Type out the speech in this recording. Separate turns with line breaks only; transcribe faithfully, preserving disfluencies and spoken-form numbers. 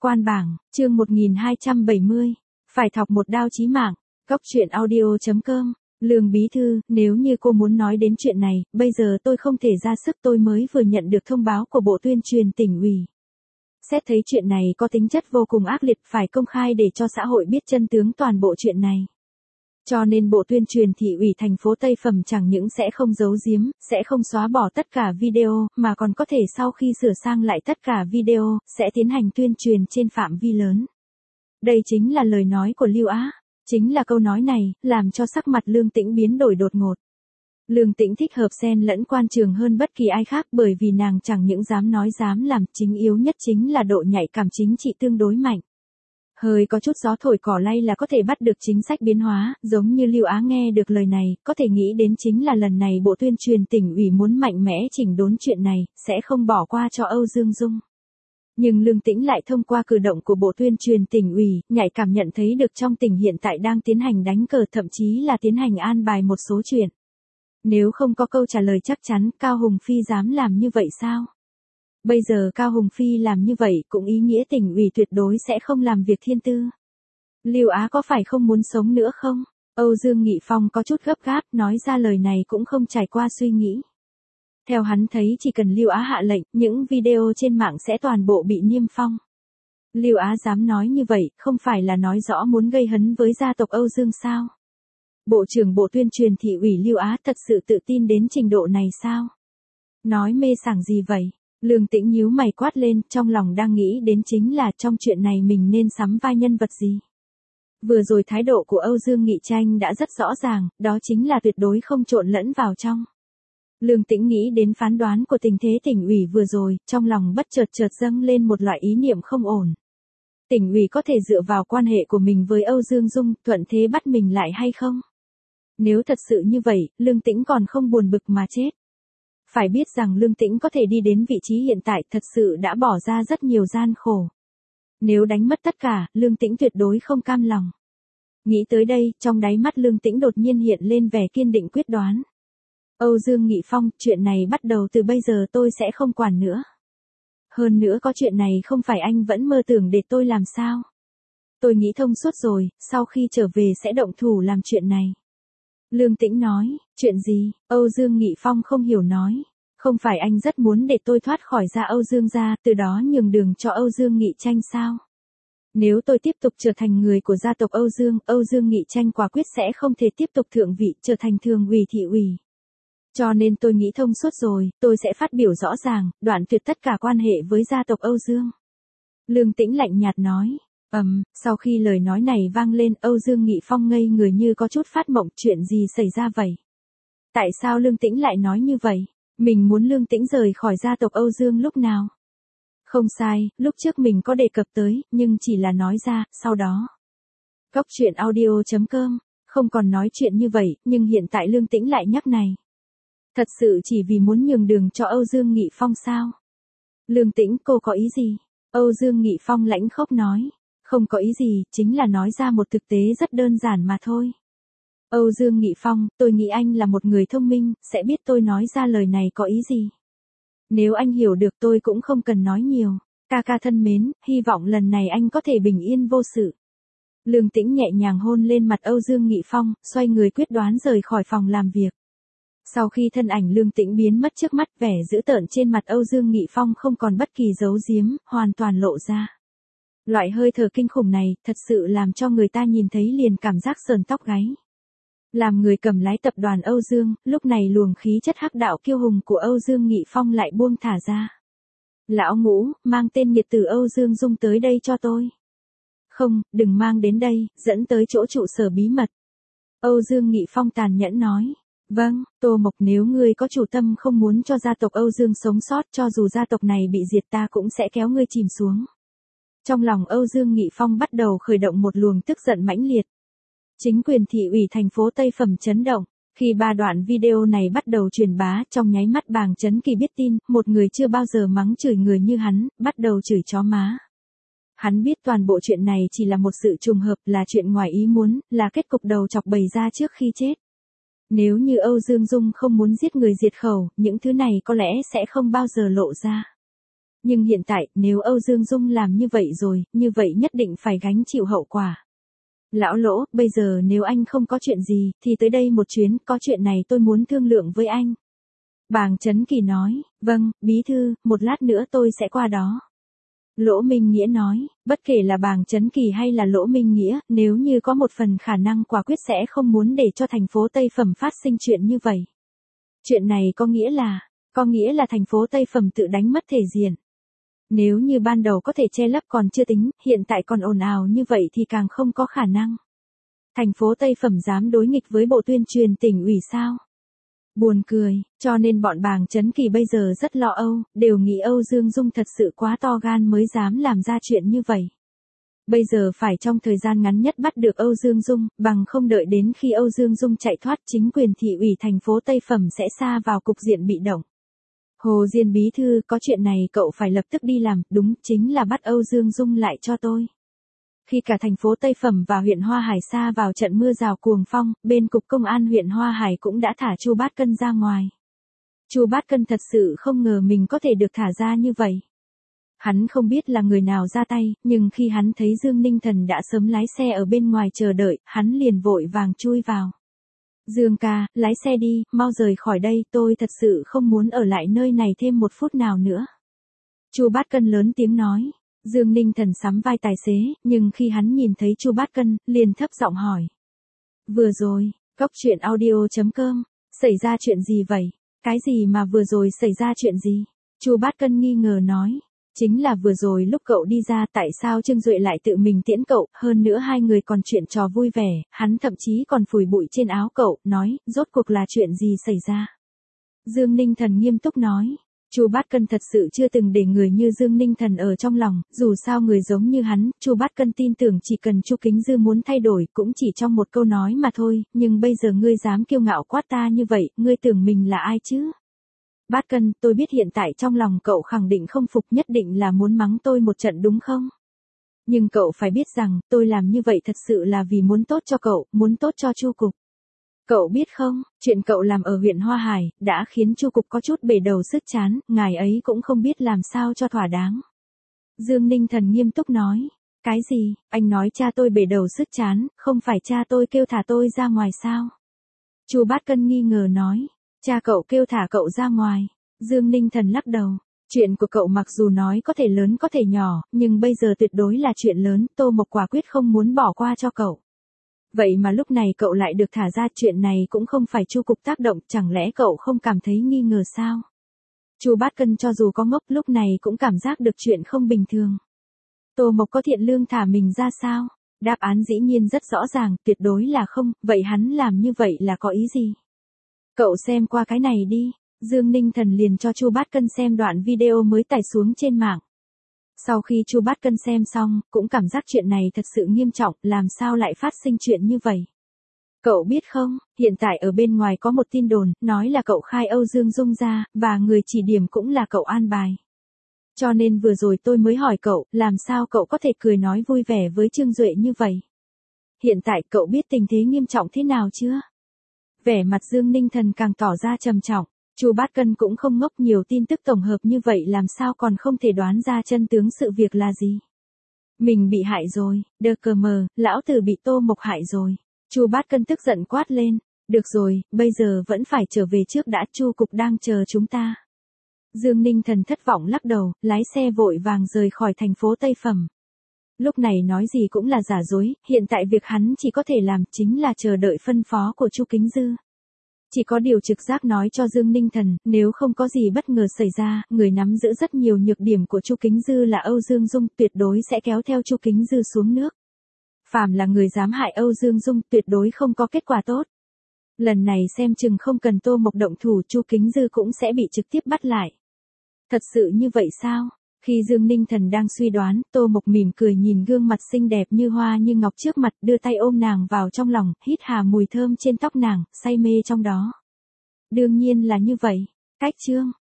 Quan bảng, chương một nghìn hai trăm bảy mươi. Phải thọc một đao chí mạng. Góc truyện audio chấm com. Lương bí thư, nếu như cô muốn nói đến chuyện này, bây giờ tôi không thể ra sức, tôi mới vừa nhận được thông báo của Bộ Tuyên truyền tỉnh ủy. Xét thấy chuyện này có tính chất vô cùng ác liệt, phải công khai để cho xã hội biết chân tướng toàn bộ chuyện này. Cho nên Bộ Tuyên truyền thị ủy thành phố Tây Phẩm chẳng những sẽ không giấu giếm, sẽ không xóa bỏ tất cả video, mà còn có thể sau khi sửa sang lại tất cả video, sẽ tiến hành tuyên truyền trên phạm vi lớn. Đây chính là lời nói của Lưu Á. Chính là câu nói này, làm cho sắc mặt Lương Tĩnh biến đổi đột ngột. Lương Tĩnh thích hợp xen lẫn quan trường hơn bất kỳ ai khác, bởi vì nàng chẳng những dám nói dám làm, chính yếu nhất chính là độ nhạy cảm chính trị tương đối mạnh. Hơi có chút gió thổi cỏ lay là có thể bắt được chính sách biến hóa, giống như Lưu Á nghe được lời này, có thể nghĩ đến chính là lần này Bộ Tuyên truyền tỉnh ủy muốn mạnh mẽ chỉnh đốn chuyện này, sẽ không bỏ qua cho Âu Dương Dung. Nhưng Lương Tĩnh lại thông qua cử động của Bộ Tuyên truyền tỉnh ủy, nhạy cảm nhận thấy được trong tỉnh hiện tại đang tiến hành đánh cờ, thậm chí là tiến hành an bài một số chuyện. Nếu không có câu trả lời chắc chắn, Cao Hùng Phi dám làm như vậy sao? Bây giờ Cao Hùng Phi làm như vậy cũng ý nghĩa tỉnh ủy tuyệt đối sẽ không làm việc thiên tư. Lưu Á có phải không muốn sống nữa không? Âu Dương Nghị Phong có chút gấp gáp, nói ra lời này cũng không trải qua suy nghĩ. Theo hắn thấy chỉ cần Lưu Á hạ lệnh, những video trên mạng sẽ toàn bộ bị niêm phong. Lưu Á dám nói như vậy, không phải là nói rõ muốn gây hấn với gia tộc Âu Dương sao? Bộ trưởng Bộ Tuyên truyền thị ủy Lưu Á thật sự tự tin đến trình độ này sao? Nói mê sảng gì vậy? Lương Tĩnh nhíu mày quát lên, trong lòng đang nghĩ đến chính là trong chuyện này mình nên sắm vai nhân vật gì. Vừa rồi thái độ của Âu Dương Nghị Tranh đã rất rõ ràng, đó chính là tuyệt đối không trộn lẫn vào trong. Lương Tĩnh nghĩ đến phán đoán của tình thế tỉnh ủy vừa rồi, trong lòng bất chợt chợt dâng lên một loại ý niệm không ổn. Tỉnh ủy có thể dựa vào quan hệ của mình với Âu Dương Dung, thuận thế bắt mình lại hay không? Nếu thật sự như vậy, Lương Tĩnh còn không buồn bực mà chết. Phải biết rằng Lương Tĩnh có thể đi đến vị trí hiện tại thật sự đã bỏ ra rất nhiều gian khổ. Nếu đánh mất tất cả, Lương Tĩnh tuyệt đối không cam lòng. Nghĩ tới đây, trong đáy mắt Lương Tĩnh đột nhiên hiện lên vẻ kiên định quyết đoán. Âu Dương Nghị Phong, chuyện này bắt đầu từ bây giờ tôi sẽ không quản nữa. Hơn nữa có chuyện này không phải anh vẫn mơ tưởng để tôi làm sao? Tôi nghĩ thông suốt rồi, sau khi trở về sẽ động thủ làm chuyện này. Lương Tĩnh nói, chuyện gì? Âu Dương Nghị Phong không hiểu nói. Không phải anh rất muốn để tôi thoát khỏi gia Âu Dương gia, từ đó nhường đường cho Âu Dương Nghị Tranh sao? Nếu tôi tiếp tục trở thành người của gia tộc Âu Dương, Âu Dương Nghị Tranh quả quyết sẽ không thể tiếp tục thượng vị, trở thành thường ủy thị ủy. Cho nên tôi nghĩ thông suốt rồi, tôi sẽ phát biểu rõ ràng, đoạn tuyệt tất cả quan hệ với gia tộc Âu Dương. Lương Tĩnh lạnh nhạt nói. Ầm, um, sau khi lời nói này vang lên, Âu Dương Nghị Phong ngây người như có chút phát mộng, chuyện gì xảy ra vậy? Tại sao Lương Tĩnh lại nói như vậy? Mình muốn Lương Tĩnh rời khỏi gia tộc Âu Dương lúc nào? Không sai, lúc trước mình có đề cập tới, nhưng chỉ là nói ra, sau đó. Góc truyện audio chấm com, không còn nói chuyện như vậy, nhưng hiện tại Lương Tĩnh lại nhắc này. Thật sự chỉ vì muốn nhường đường cho Âu Dương Nghị Phong sao? Lương Tĩnh, cô có ý gì? Âu Dương Nghị Phong lãnh khốc nói. Không có ý gì, chính là nói ra một thực tế rất đơn giản mà thôi. Âu Dương Nghị Phong, tôi nghĩ anh là một người thông minh, sẽ biết tôi nói ra lời này có ý gì. Nếu anh hiểu được tôi cũng không cần nói nhiều. Ca ca thân mến, hy vọng lần này anh có thể bình yên vô sự. Lương Tĩnh nhẹ nhàng hôn lên mặt Âu Dương Nghị Phong, xoay người quyết đoán rời khỏi phòng làm việc. Sau khi thân ảnh Lương Tĩnh biến mất trước mắt, vẻ dữ tợn trên mặt Âu Dương Nghị Phong không còn bất kỳ giấu giếm, hoàn toàn lộ ra. Loại hơi thở kinh khủng này, thật sự làm cho người ta nhìn thấy liền cảm giác sờn tóc gáy. Làm người cầm lái tập đoàn Âu Dương, lúc này luồng khí chất hắc đạo kiêu hùng của Âu Dương Nghị Phong lại buông thả ra. Lão Ngũ, mang tên nghiệt tử Âu Dương Dung tới đây cho tôi. Không, đừng mang đến đây, dẫn tới chỗ trụ sở bí mật. Âu Dương Nghị Phong tàn nhẫn nói. Vâng, Tô Mộc, nếu ngươi có chủ tâm không muốn cho gia tộc Âu Dương sống sót, cho dù gia tộc này bị diệt ta cũng sẽ kéo ngươi chìm xuống. Trong lòng Âu Dương Nghị Phong bắt đầu khởi động một luồng tức giận mãnh liệt. Chính quyền thị ủy thành phố Tây Phẩm chấn động. Khi ba đoạn video này bắt đầu truyền bá, trong nháy mắt Bàng Chấn Kỳ biết tin, một người chưa bao giờ mắng chửi người như hắn, bắt đầu chửi chó má. Hắn biết toàn bộ chuyện này chỉ là một sự trùng hợp, là chuyện ngoài ý muốn, là kết cục đầu chọc bày ra trước khi chết. Nếu như Âu Dương Dung không muốn giết người diệt khẩu, những thứ này có lẽ sẽ không bao giờ lộ ra. Nhưng hiện tại, nếu Âu Dương Dung làm như vậy rồi, như vậy nhất định phải gánh chịu hậu quả. Lão Lỗ, bây giờ nếu anh không có chuyện gì, thì tới đây một chuyến, có chuyện này tôi muốn thương lượng với anh. Bàng Chấn Kỳ nói, vâng, bí thư, một lát nữa tôi sẽ qua đó. Lỗ Minh Nghĩa nói, bất kể là Bàng Chấn Kỳ hay là Lỗ Minh Nghĩa, nếu như có một phần khả năng quả quyết sẽ không muốn để cho thành phố Tây Phẩm phát sinh chuyện như vậy. Chuyện này có nghĩa là, có nghĩa là thành phố Tây Phẩm tự đánh mất thể diện. Nếu như ban đầu có thể che lấp còn chưa tính, hiện tại còn ồn ào như vậy thì càng không có khả năng. Thành phố Tây Phẩm dám đối nghịch với Bộ Tuyên truyền tỉnh ủy sao? Buồn cười, cho nên bọn Bàng Chấn Kỳ bây giờ rất lo âu, đều nghĩ Âu Dương Dung thật sự quá to gan mới dám làm ra chuyện như vậy. Bây giờ phải trong thời gian ngắn nhất bắt được Âu Dương Dung, bằng không đợi đến khi Âu Dương Dung chạy thoát chính quyền thị ủy thành phố Tây Phẩm sẽ sa vào cục diện bị động. Hồ Diên bí thư, có chuyện này cậu phải lập tức đi làm, đúng, chính là bắt Âu Dương Dung lại cho tôi. Khi cả thành phố Tây Phẩm và huyện Hoa Hải sa vào trận mưa rào cuồng phong, bên cục công an huyện Hoa Hải cũng đã thả Chu Bát Cân ra ngoài. Chu Bát Cân thật sự không ngờ mình có thể được thả ra như vậy. Hắn không biết là người nào ra tay, nhưng khi hắn thấy Dương Ninh Thần đã sớm lái xe ở bên ngoài chờ đợi, hắn liền vội vàng chui vào. Dương ca, lái xe đi, mau rời khỏi đây, tôi thật sự không muốn ở lại nơi này thêm một phút nào nữa. Chu Bát Cân lớn tiếng nói. Dương Ninh Thần sắm vai tài xế, nhưng khi hắn nhìn thấy Chu Bát Cân, liền thấp giọng hỏi. Vừa rồi, cốc truyện audio chấm com, xảy ra chuyện gì vậy? Cái gì mà vừa rồi xảy ra chuyện gì? Chu Bát Cân nghi ngờ nói. Chính là vừa rồi lúc cậu đi ra tại sao Trương Duệ lại tự mình tiễn cậu, hơn nữa hai người còn chuyện trò vui vẻ, hắn thậm chí còn phủi bụi trên áo cậu, nói, rốt cuộc là chuyện gì xảy ra? Dương Ninh Thần nghiêm túc nói. Chu Bát Cân thật sự chưa từng để người như Dương Ninh Thần ở trong lòng, dù sao người giống như hắn, Chu Bát Cân tin tưởng chỉ cần Chu Kính Dư muốn thay đổi cũng chỉ trong một câu nói mà thôi, nhưng bây giờ ngươi dám kiêu ngạo quát ta như vậy, ngươi tưởng mình là ai chứ? Bát Cân, tôi biết hiện tại trong lòng cậu khẳng định không phục, nhất định là muốn mắng tôi một trận đúng không? Nhưng cậu phải biết rằng, tôi làm như vậy thật sự là vì muốn tốt cho cậu, muốn tốt cho Chu cục. Cậu biết không, chuyện cậu làm ở huyện Hoa Hải, đã khiến Chu cục có chút bể đầu sứt chán, ngài ấy cũng không biết làm sao cho thỏa đáng. Dương Ninh Thần nghiêm túc nói, cái gì, anh nói cha tôi bể đầu sứt chán, không phải cha tôi kêu thả tôi ra ngoài sao? Chu Bát Cân nghi ngờ nói, cha cậu kêu thả cậu ra ngoài. Dương Ninh Thần lắc đầu, chuyện của cậu mặc dù nói có thể lớn có thể nhỏ, nhưng bây giờ tuyệt đối là chuyện lớn, Tô Mộc quả quyết không muốn bỏ qua cho cậu. Vậy mà lúc này cậu lại được thả ra, chuyện này cũng không phải Chu cục tác động, chẳng lẽ cậu không cảm thấy nghi ngờ sao? Chu Bát Cân cho dù có ngốc lúc này cũng cảm giác được chuyện không bình thường. Tô Mộc có thiện lương thả mình ra sao? Đáp án dĩ nhiên rất rõ ràng, tuyệt đối là không, vậy hắn làm như vậy là có ý gì? Cậu xem qua cái này đi. Dương Ninh Thần liền cho Chu Bát Cân xem đoạn video mới tải xuống trên mạng. Sau khi Chu Bát Cân xem xong, cũng cảm giác chuyện này thật sự nghiêm trọng, làm sao lại phát sinh chuyện như vậy? Cậu biết không, hiện tại ở bên ngoài có một tin đồn, nói là cậu khai Âu Dương Dung ra, và người chỉ điểm cũng là cậu an bài. Cho nên vừa rồi tôi mới hỏi cậu, làm sao cậu có thể cười nói vui vẻ với Trương Duệ như vậy? Hiện tại cậu biết tình thế nghiêm trọng thế nào chưa? Vẻ mặt Dương Ninh Thần càng tỏ ra trầm trọng. Chu Bát Cân cũng không ngốc, nhiều tin tức tổng hợp như vậy làm sao còn không thể đoán ra chân tướng sự việc là gì. Mình bị hại rồi, đờ cờ mờ, lão tử bị Tô Mộc hại rồi. Chu Bát Cân tức giận quát lên, được rồi, bây giờ vẫn phải trở về trước đã, Chu cục đang chờ chúng ta. Dương Ninh Thần thất vọng lắc đầu, lái xe vội vàng rời khỏi thành phố Tây Phẩm. Lúc này nói gì cũng là giả dối, hiện tại việc hắn chỉ có thể làm chính là chờ đợi phân phó của Chu Kính Dư. Chỉ có điều trực giác nói cho Dương Ninh Thần, nếu không có gì bất ngờ xảy ra, người nắm giữ rất nhiều nhược điểm của Chu Kính Dư là Âu Dương Dung, tuyệt đối sẽ kéo theo Chu Kính Dư xuống nước. Phàm là người dám hại Âu Dương Dung, tuyệt đối không có kết quả tốt. Lần này xem chừng không cần Tô Mộc động thủ, Chu Kính Dư cũng sẽ bị trực tiếp bắt lại. Thật sự như vậy sao? Khi Dương Ninh Thần đang suy đoán, Tô Mộc mỉm cười nhìn gương mặt xinh đẹp như hoa như ngọc trước mặt, đưa tay ôm nàng vào trong lòng, hít hà mùi thơm trên tóc nàng, say mê trong đó. Đương nhiên là như vậy. Cách chương